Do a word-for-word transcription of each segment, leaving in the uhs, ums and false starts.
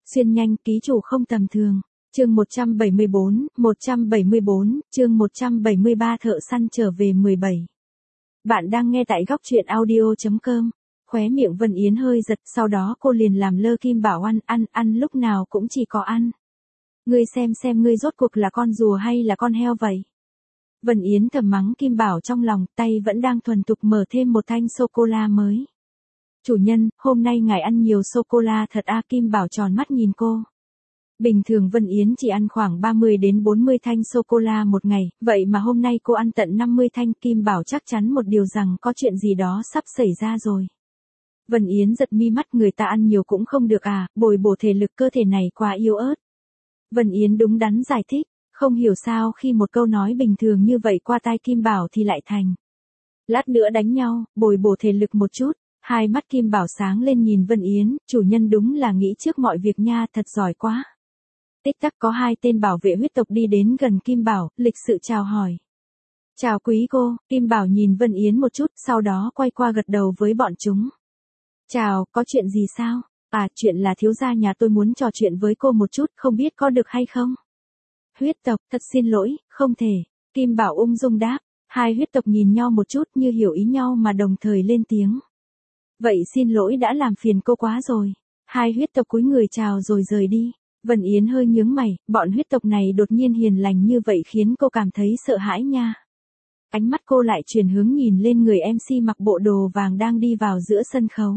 Xuyên nhanh, ký chủ không tầm thường. Chương một trăm bảy mươi bốn, một trăm bảy mươi bốn, chương một trăm bảy mươi ba thợ săn trở về mười bảy. Bạn đang nghe tại góc truyện audio chấm com. Khóe miệng Vân Yến hơi giật, sau đó cô liền làm lơ Kim Bảo ăn, ăn, ăn lúc nào cũng chỉ có ăn. Ngươi xem xem ngươi rốt cuộc là con rùa hay là con heo vậy? Vân Yến thầm mắng Kim Bảo trong lòng, tay vẫn đang thuần thục mở thêm một thanh sô-cô-la mới. Chủ nhân, hôm nay ngài ăn nhiều sô-cô-la thật à? Kim Bảo tròn mắt nhìn cô. Bình thường Vân Yến chỉ ăn khoảng ba mươi đến bốn mươi thanh sô-cô-la một ngày, vậy mà hôm nay cô ăn tận năm mươi thanh. Kim Bảo chắc chắn một điều rằng có chuyện gì đó sắp xảy ra rồi. Vân Yến giật mi mắt, người ta ăn nhiều cũng không được à, bồi bổ thể lực cơ thể này quá yếu ớt. Vân Yến đúng đắn giải thích, không hiểu sao khi một câu nói bình thường như vậy qua tai Kim Bảo thì lại thành. Lát nữa đánh nhau, bồi bổ thể lực một chút. Hai mắt Kim Bảo sáng lên nhìn Vân Yến, chủ nhân đúng là nghĩ trước mọi việc nha, thật giỏi quá. Tích tắc có hai tên bảo vệ huyết tộc đi đến gần Kim Bảo, lịch sự chào hỏi. Chào quý cô, Kim Bảo nhìn Vân Yến một chút, sau đó quay qua gật đầu với bọn chúng. Chào, có chuyện gì sao? À, chuyện là thiếu gia nhà tôi muốn trò chuyện với cô một chút, không biết có được hay không? Huyết tộc, thật xin lỗi, không thể. Kim Bảo ung dung đáp, hai huyết tộc nhìn nhau một chút như hiểu ý nhau mà đồng thời lên tiếng. Vậy xin lỗi đã làm phiền cô quá rồi. Hai huyết tộc cúi người chào rồi rời đi. Vân Yến hơi nhướng mày, bọn huyết tộc này đột nhiên hiền lành như vậy khiến cô cảm thấy sợ hãi nha. Ánh mắt cô lại chuyển hướng nhìn lên người em xê mặc bộ đồ vàng đang đi vào giữa sân khấu.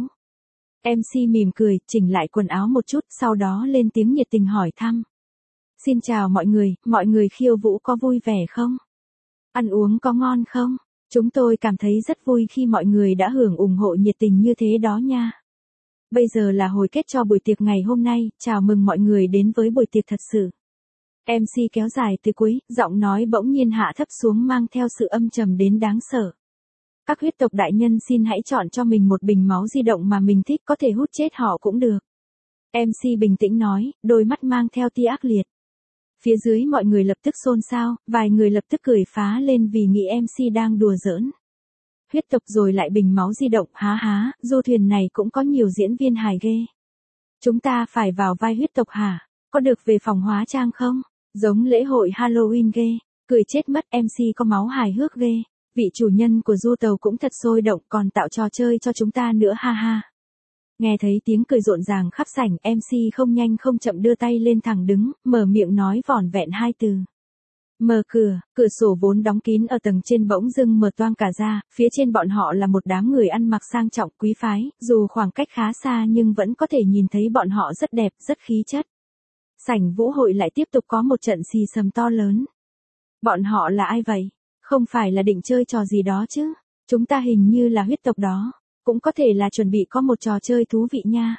em xê mỉm cười, chỉnh lại quần áo một chút, sau đó lên tiếng nhiệt tình hỏi thăm. Xin chào mọi người, mọi người khiêu vũ có vui vẻ không? Ăn uống có ngon không? Chúng tôi cảm thấy rất vui khi mọi người đã hưởng ủng hộ nhiệt tình như thế đó nha. Bây giờ là hồi kết cho buổi tiệc ngày hôm nay, chào mừng mọi người đến với buổi tiệc thật sự. em xê kéo dài từ cuối, giọng nói bỗng nhiên hạ thấp xuống mang theo sự âm trầm đến đáng sợ. Các huyết tộc đại nhân xin hãy chọn cho mình một bình máu di động mà mình thích, có thể hút chết họ cũng được. em xê bình tĩnh nói, đôi mắt mang theo tia ác liệt. Phía dưới mọi người lập tức xôn xao, vài người lập tức cười phá lên vì nghĩ em xê đang đùa giỡn. Huyết tộc rồi lại bình máu di động, há há, du thuyền này cũng có nhiều diễn viên hài ghê. Chúng ta phải vào vai huyết tộc hả? Có được về phòng hóa trang không? Giống lễ hội Halloween ghê, cười chết mất, em xê có máu hài hước ghê. Vị chủ nhân của du tàu cũng thật sôi động, còn tạo trò chơi cho chúng ta nữa ha ha. Nghe thấy tiếng cười rộn ràng khắp sảnh, em xê không nhanh không chậm đưa tay lên thẳng đứng, mở miệng nói vỏn vẹn hai từ. Mở cửa, cửa sổ vốn đóng kín ở tầng trên bỗng dưng mở toang cả ra, phía trên bọn họ là một đám người ăn mặc sang trọng quý phái, dù khoảng cách khá xa nhưng vẫn có thể nhìn thấy bọn họ rất đẹp, rất khí chất. Sảnh vũ hội lại tiếp tục có một trận xì xầm to lớn. Bọn họ là ai vậy? Không phải là định chơi trò gì đó chứ? Chúng ta hình như là huyết tộc đó. Cũng có thể là chuẩn bị có một trò chơi thú vị nha.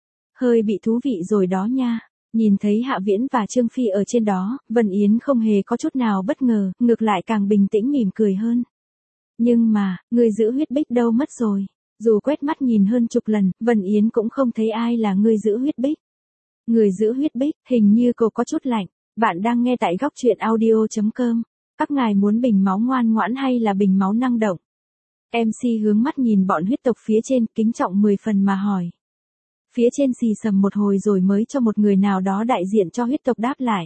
Hơi bị thú vị rồi đó nha. Nhìn thấy Hạ Viễn và Trương Phi ở trên đó, Vân Yến không hề có chút nào bất ngờ, ngược lại càng bình tĩnh mỉm cười hơn. Nhưng mà, người giữ huyết bích đâu mất rồi? Dù quét mắt nhìn hơn chục lần, Vân Yến cũng không thấy ai là người giữ huyết bích. Người giữ huyết bích, hình như cô có chút lạnh. Bạn đang nghe tại góc truyện audio chấm com. Các ngài muốn bình máu ngoan ngoãn hay là bình máu năng động? em xê hướng mắt nhìn bọn huyết tộc phía trên, kính trọng mười phần mà hỏi. Phía trên xì sầm một hồi rồi mới cho một người nào đó đại diện cho huyết tộc đáp lại.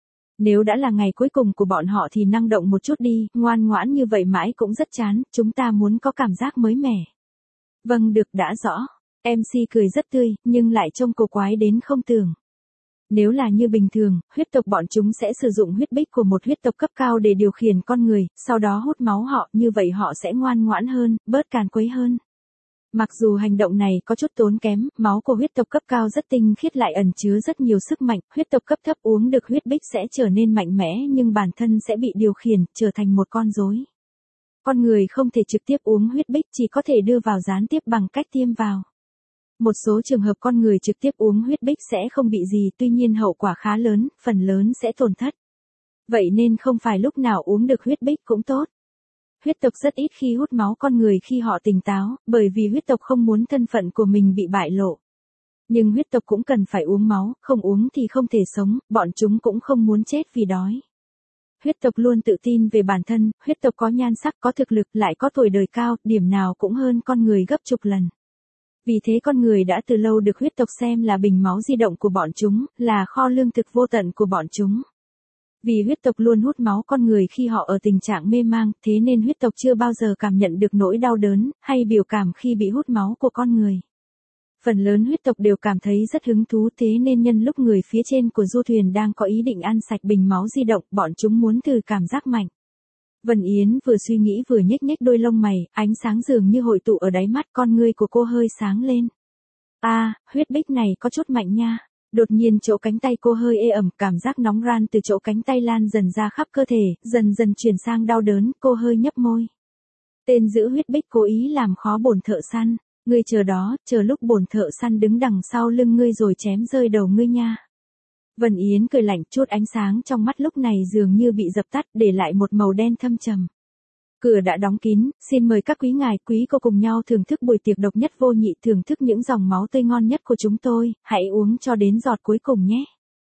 Nếu đã là ngày cuối cùng của bọn họ thì năng động một chút đi, ngoan ngoãn như vậy mãi cũng rất chán, chúng ta muốn có cảm giác mới mẻ. Vâng được, đã rõ. em xê cười rất tươi, nhưng lại trông cổ quái đến không tưởng. Nếu là như bình thường, huyết tộc bọn chúng sẽ sử dụng huyết bích của một huyết tộc cấp cao để điều khiển con người, sau đó hút máu họ, như vậy họ sẽ ngoan ngoãn hơn, bớt càn quấy hơn. Mặc dù hành động này có chút tốn kém, máu của huyết tộc cấp cao rất tinh khiết lại ẩn chứa rất nhiều sức mạnh, huyết tộc cấp thấp uống được huyết bích sẽ trở nên mạnh mẽ nhưng bản thân sẽ bị điều khiển, trở thành một con rối. Con người không thể trực tiếp uống huyết bích, chỉ có thể đưa vào gián tiếp bằng cách tiêm vào. Một số trường hợp con người trực tiếp uống huyết bích sẽ không bị gì, tuy nhiên hậu quả khá lớn, phần lớn sẽ tổn thất. Vậy nên không phải lúc nào uống được huyết bích cũng tốt. Huyết tộc rất ít khi hút máu con người khi họ tỉnh táo, bởi vì huyết tộc không muốn thân phận của mình bị bại lộ. Nhưng huyết tộc cũng cần phải uống máu, không uống thì không thể sống, bọn chúng cũng không muốn chết vì đói. Huyết tộc luôn tự tin về bản thân, huyết tộc có nhan sắc, có thực lực, lại có tuổi đời cao, điểm nào cũng hơn con người gấp chục lần. Vì thế con người đã từ lâu được huyết tộc xem là bình máu di động của bọn chúng, là kho lương thực vô tận của bọn chúng. Vì huyết tộc luôn hút máu con người khi họ ở tình trạng mê mang, thế nên huyết tộc chưa bao giờ cảm nhận được nỗi đau đớn, hay biểu cảm khi bị hút máu của con người. Phần lớn huyết tộc đều cảm thấy rất hứng thú, thế nên nhân lúc người phía trên của du thuyền đang có ý định ăn sạch bình máu di động, bọn chúng muốn thử cảm giác mạnh. Vân Yến vừa suy nghĩ vừa nhếch nhếch đôi lông mày, ánh sáng dường như hội tụ ở đáy mắt, con ngươi của cô hơi sáng lên. À, huyết bích này có chút mạnh nha. Đột nhiên chỗ cánh tay cô hơi ê ẩm, cảm giác nóng ran từ chỗ cánh tay lan dần ra khắp cơ thể, dần dần chuyển sang đau đớn, cô hơi nhấp môi. Tên giữ huyết bích cố ý làm khó bổn thợ săn, ngươi chờ đó, chờ lúc bổn thợ săn đứng đằng sau lưng ngươi rồi chém rơi đầu ngươi nha. Vân Yến cười lạnh, chút ánh sáng trong mắt lúc này dường như bị dập tắt, để lại một màu đen thâm trầm. Cửa đã đóng kín, xin mời các quý ngài, quý cô cùng nhau thưởng thức buổi tiệc độc nhất vô nhị, thưởng thức những dòng máu tươi ngon nhất của chúng tôi, hãy uống cho đến giọt cuối cùng nhé.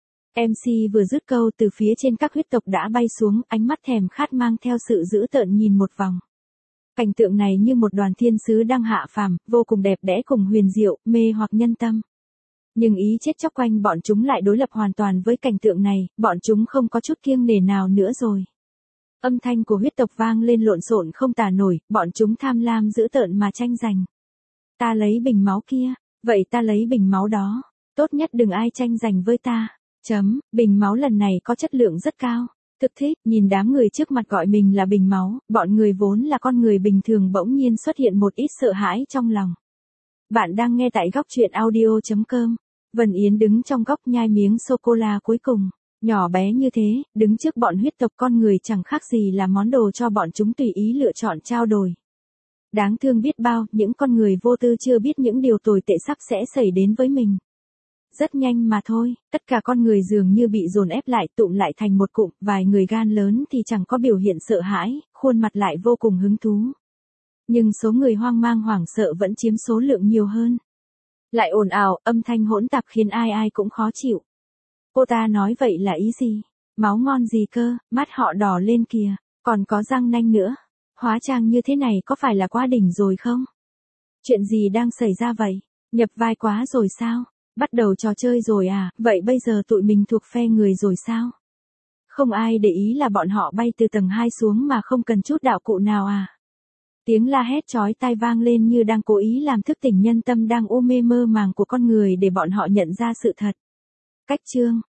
em xê vừa dứt câu từ phía trên các huyết tộc đã bay xuống, ánh mắt thèm khát mang theo sự dữ tợn nhìn một vòng. Cảnh tượng này như một đoàn thiên sứ đang hạ phàm, vô cùng đẹp đẽ cùng huyền diệu, mê hoặc nhân tâm. Nhưng ý chết chóc quanh bọn chúng lại đối lập hoàn toàn với cảnh tượng này, bọn chúng không có chút kiêng nể nào nữa rồi. Âm thanh của huyết tộc vang lên lộn xộn không tả nổi, bọn chúng tham lam dữ tợn mà tranh giành. Ta lấy bình máu kia, vậy ta lấy bình máu đó, tốt nhất đừng ai tranh giành với ta. Chấm, bình máu lần này có chất lượng rất cao. Thực thích, nhìn đám người trước mặt gọi mình là bình máu, bọn người vốn là con người bình thường bỗng nhiên xuất hiện một ít sợ hãi trong lòng. Bạn đang nghe tại góc truyện audio chấm com. Vân Yến đứng trong góc nhai miếng sô-cô-la cuối cùng. Nhỏ bé như thế, đứng trước bọn huyết tộc con người chẳng khác gì là món đồ cho bọn chúng tùy ý lựa chọn trao đổi. Đáng thương biết bao, những con người vô tư chưa biết những điều tồi tệ sắp sẽ xảy đến với mình. Rất nhanh mà thôi, tất cả con người dường như bị dồn ép lại, tụm lại thành một cụm, vài người gan lớn thì chẳng có biểu hiện sợ hãi, khuôn mặt lại vô cùng hứng thú. Nhưng số người hoang mang hoảng sợ vẫn chiếm số lượng nhiều hơn. Lại ồn ào, âm thanh hỗn tạp khiến ai ai cũng khó chịu. Cô ta nói vậy là ý gì? Máu ngon gì cơ, mắt họ đỏ lên kìa, còn có răng nanh nữa. Hóa trang như thế này có phải là quá đỉnh rồi không? Chuyện gì đang xảy ra vậy? Nhập vai quá rồi sao? Bắt đầu trò chơi rồi à, vậy bây giờ tụi mình thuộc phe người rồi sao? Không ai để ý là bọn họ bay từ tầng hai xuống mà không cần chút đạo cụ nào à? Tiếng la hét chói tai vang lên như đang cố ý làm thức tỉnh nhân tâm đang u mê mơ màng của con người để bọn họ nhận ra sự thật. Cách chương